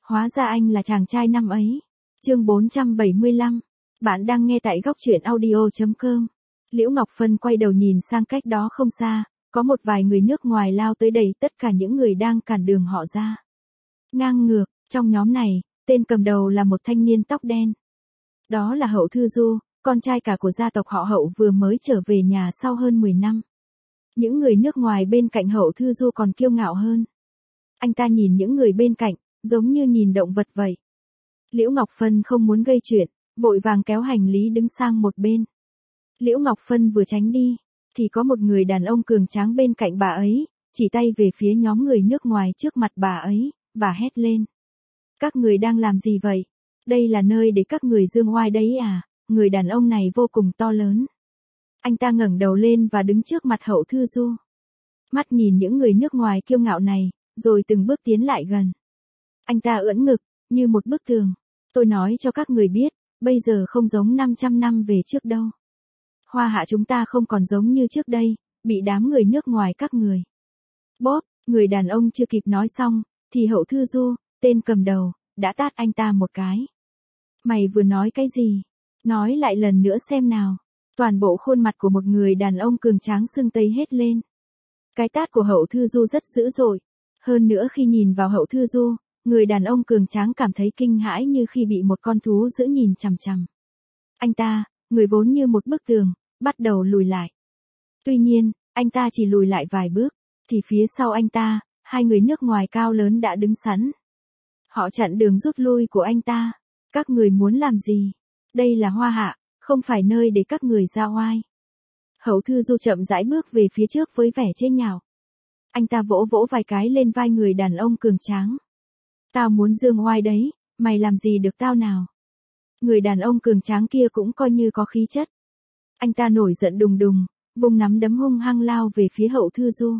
Hóa ra anh là chàng trai năm ấy. Chương 475. Bạn đang nghe tại góc truyện audio.com. Liễu Ngọc Phân quay đầu nhìn sang cách đó không xa, có một vài người nước ngoài lao tới đẩy tất cả những người đang cản đường họ ra. Ngang ngược, trong nhóm này, tên cầm đầu là một thanh niên tóc đen. Đó là Hậu Thư Du, con trai cả của gia tộc họ Hậu vừa mới trở về nhà sau hơn 10 năm. Những người nước ngoài bên cạnh Hậu Thư Du còn kiêu ngạo hơn. Anh ta nhìn những người bên cạnh, giống như nhìn động vật vậy. Liễu Ngọc Phân không muốn gây chuyện, vội vàng kéo hành lý đứng sang một bên. Liễu Ngọc Phân vừa tránh đi, thì có một người đàn ông cường tráng bên cạnh bà ấy, chỉ tay về phía nhóm người nước ngoài trước mặt bà ấy, và hét lên. Các người đang làm gì vậy? Đây là nơi để các người dương oai đấy à? Người đàn ông này vô cùng to lớn. Anh ta ngẩng đầu lên và đứng trước mặt Hậu Thư Du. Mắt nhìn những người nước ngoài kiêu ngạo này, rồi từng bước tiến lại gần. Anh ta ưỡn ngực, như một bức tường. Tôi nói cho các người biết, bây giờ không giống 500 năm về trước đâu. Hoa Hạ chúng ta không còn giống như trước đây, bị đám người nước ngoài các người. Bóp, người đàn ông chưa kịp nói xong, thì Hậu Thư Du, tên cầm đầu, đã tát anh ta một cái. Mày vừa nói cái gì? Nói lại lần nữa xem nào. Toàn bộ khuôn mặt của một người đàn ông cường tráng sưng tấy hết lên. Cái tát của Hậu Thư Du rất dữ dội. Hơn nữa khi nhìn vào Hậu Thư Du, người đàn ông cường tráng cảm thấy kinh hãi như khi bị một con thú dữ nhìn chằm chằm. Anh ta, người vốn như một bức tường, bắt đầu lùi lại. Tuy nhiên, anh ta chỉ lùi lại vài bước, thì phía sau anh ta, hai người nước ngoài cao lớn đã đứng sẵn. Họ chặn đường rút lui của anh ta. Các người muốn làm gì? Đây là Hoa Hạ, không phải nơi để các người ra oai. Hậu Thư Du chậm rãi bước về phía trước với vẻ chế nhạo. Anh ta vỗ vỗ vài cái lên vai người đàn ông cường tráng. Tao muốn dương oai đấy, mày làm gì được tao nào? Người đàn ông cường tráng kia cũng coi như có khí chất. Anh ta nổi giận đùng đùng, vùng nắm đấm hung hăng lao về phía Hậu Thư Du.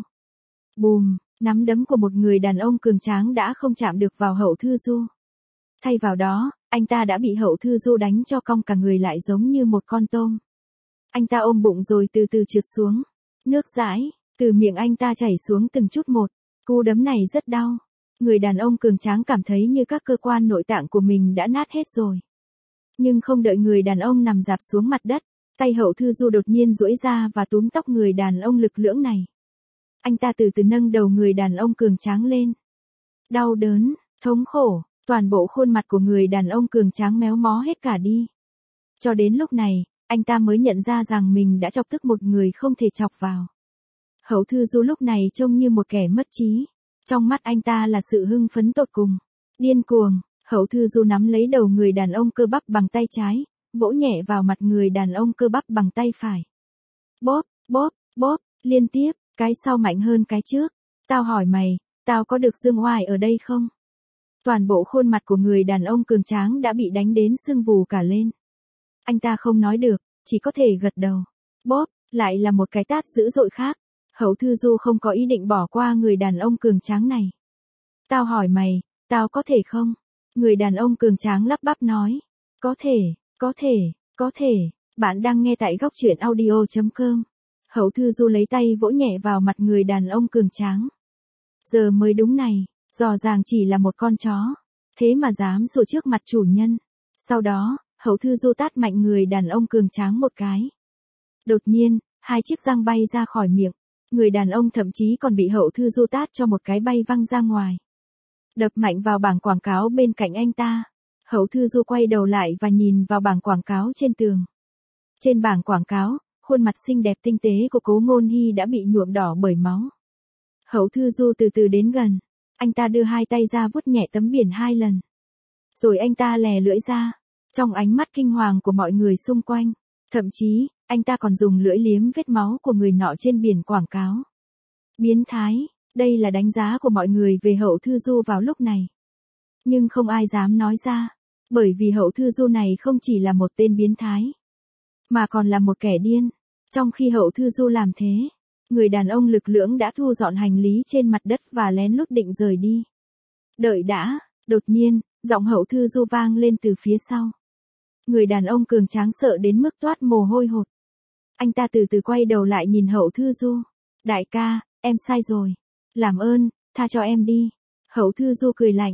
Bùm, nắm đấm của một người đàn ông cường tráng đã không chạm được vào Hậu Thư Du. Thay vào đó, anh ta đã bị Hậu Thư Du đánh cho cong cả người lại giống như một con tôm. Anh ta ôm bụng rồi từ từ trượt xuống. Nước dãi, từ miệng anh ta chảy xuống từng chút một. Cú đấm này rất đau. Người đàn ông cường tráng cảm thấy như các cơ quan nội tạng của mình đã nát hết rồi. Nhưng không đợi người đàn ông nằm rạp xuống mặt đất, tay Hậu Thư Du đột nhiên duỗi ra và túm tóc người đàn ông lực lưỡng này. Anh ta từ từ nâng đầu người đàn ông cường tráng lên. Đau đớn, thống khổ, toàn bộ khuôn mặt của người đàn ông cường tráng méo mó hết cả đi. Cho đến lúc này, anh ta mới nhận ra rằng mình đã chọc tức một người không thể chọc vào. Hậu Thư Du lúc này trông như một kẻ mất trí. Trong mắt anh ta là sự hưng phấn tột cùng. Điên cuồng, Hậu Thư Du nắm lấy đầu người đàn ông cơ bắp bằng tay trái, vỗ nhẹ vào mặt người đàn ông cơ bắp bằng tay phải. Bóp, bóp, bóp, liên tiếp, cái sau mạnh hơn cái trước. Tao hỏi mày, tao có được dương oai ở đây không? Toàn bộ khuôn mặt của người đàn ông cường tráng đã bị đánh đến sưng vù cả lên. Anh ta không nói được, chỉ có thể gật đầu. Bóp, lại là một cái tát dữ dội khác. Hậu Thư Du không có ý định bỏ qua người đàn ông cường tráng này. Tao hỏi mày, tao có thể không? Người đàn ông cường tráng lắp bắp nói. Có thể, có thể, có thể. Bạn đang nghe tại góc truyện audio.com. Hậu Thư Du lấy tay vỗ nhẹ vào mặt người đàn ông cường tráng. Giờ mới đúng này, rõ ràng chỉ là một con chó. Thế mà dám sủa trước mặt chủ nhân. Sau đó, Hậu Thư Du tát mạnh người đàn ông cường tráng một cái. Đột nhiên, hai chiếc răng bay ra khỏi miệng. Người đàn ông thậm chí còn bị Hậu Thư Du tát cho một cái bay văng ra ngoài. Đập mạnh vào bảng quảng cáo bên cạnh anh ta. Hậu Thư Du quay đầu lại và nhìn vào bảng quảng cáo trên tường. Trên bảng quảng cáo, khuôn mặt xinh đẹp tinh tế của Cố Ngôn Hy đã bị nhuộm đỏ bởi máu. Hậu Thư Du từ từ đến gần. Anh ta đưa hai tay ra vuốt nhẹ tấm biển 2 lần. Rồi anh ta lè lưỡi ra. Trong ánh mắt kinh hoàng của mọi người xung quanh. Thậm chí, anh ta còn dùng lưỡi liếm vết máu của người nọ trên biển quảng cáo. Biến thái, đây là đánh giá của mọi người về Hậu Thư Du vào lúc này. Nhưng không ai dám nói ra. Bởi vì Hậu Thư Du này không chỉ là một tên biến thái, mà còn là một kẻ điên. Trong khi Hậu Thư Du làm thế, người đàn ông lực lưỡng đã thu dọn hành lý trên mặt đất và lén lút định rời đi. Đợi đã, đột nhiên, giọng Hậu Thư Du vang lên từ phía sau. Người đàn ông cường tráng sợ đến mức toát mồ hôi hột. Anh ta từ từ quay đầu lại nhìn Hậu Thư Du. Đại ca, em sai rồi. Làm ơn, tha cho em đi. Hậu Thư Du cười lạnh.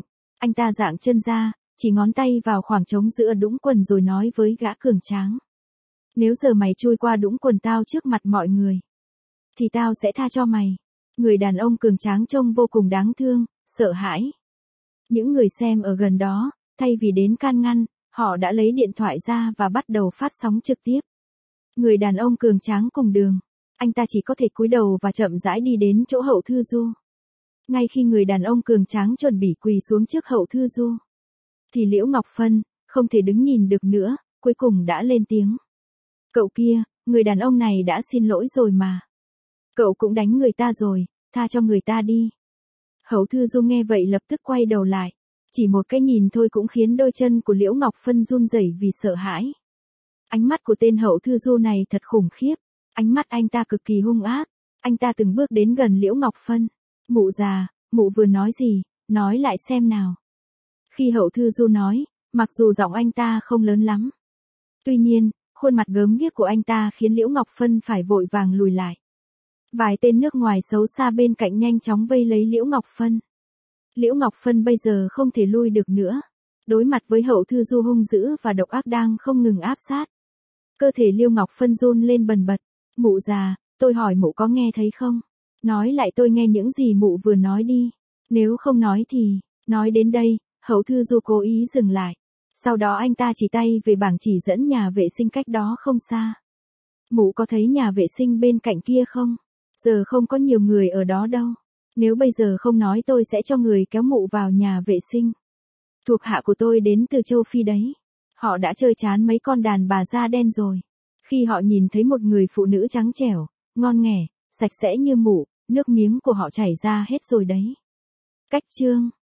Anh ta dạng chân ra, chỉ ngón tay vào khoảng trống giữa đũng quần rồi nói với gã cường tráng. Nếu giờ mày chui qua đũng quần tao trước mặt mọi người, thì tao sẽ tha cho mày. Người đàn ông cường tráng trông vô cùng đáng thương, sợ hãi. Những người xem ở gần đó, thay vì đến can ngăn, họ đã lấy điện thoại ra và bắt đầu phát sóng trực tiếp. Người đàn ông cường tráng cùng đường. Anh ta chỉ có thể cúi đầu và chậm rãi đi đến chỗ Hậu Thư Du. Ngay khi người đàn ông cường tráng chuẩn bị quỳ xuống trước Hậu Thư Du, thì Liễu Ngọc Phân, không thể đứng nhìn được nữa, cuối cùng đã lên tiếng. Cậu kia, người đàn ông này đã xin lỗi rồi mà. Cậu cũng đánh người ta rồi, tha cho người ta đi. Hậu Thư Du nghe vậy lập tức quay đầu lại. Chỉ một cái nhìn thôi cũng khiến đôi chân của Liễu Ngọc Phân run rẩy vì sợ hãi. Ánh mắt của tên Hậu Thư Du này thật khủng khiếp. Ánh mắt anh ta cực kỳ hung ác. Anh ta từng bước đến gần Liễu Ngọc Phân. Mụ già, mụ vừa nói gì, nói lại xem nào. Khi Hậu Thư Du nói, mặc dù giọng anh ta không lớn lắm. Tuy nhiên, khuôn mặt gớm ghiếc của anh ta khiến Liễu Ngọc Phân phải vội vàng lùi lại. Vài tên nước ngoài xấu xa bên cạnh nhanh chóng vây lấy Liễu Ngọc Phân. Liễu Ngọc Phân bây giờ không thể lui được nữa. Đối mặt với Hậu Thư Du hung dữ và độc ác đang không ngừng áp sát. Cơ thể Liễu Ngọc Phân run lên bần bật. Mụ già, tôi hỏi mụ có nghe thấy không? Nói lại tôi nghe những gì mụ vừa nói đi. Nếu không nói thì, nói đến đây, Hậu Thư Du cố ý dừng lại. Sau đó anh ta chỉ tay về bảng chỉ dẫn nhà vệ sinh cách đó không xa. Mụ có thấy nhà vệ sinh bên cạnh kia không? Giờ không có nhiều người ở đó đâu. Nếu bây giờ không nói tôi sẽ cho người kéo mụ vào nhà vệ sinh. Thuộc hạ của tôi đến từ châu Phi đấy. Họ đã chơi chán mấy con đàn bà da đen rồi. Khi họ nhìn thấy một người phụ nữ trắng trẻo, ngon nghẻ, sạch sẽ như mụ, nước miếng của họ chảy ra hết rồi đấy. Cách chương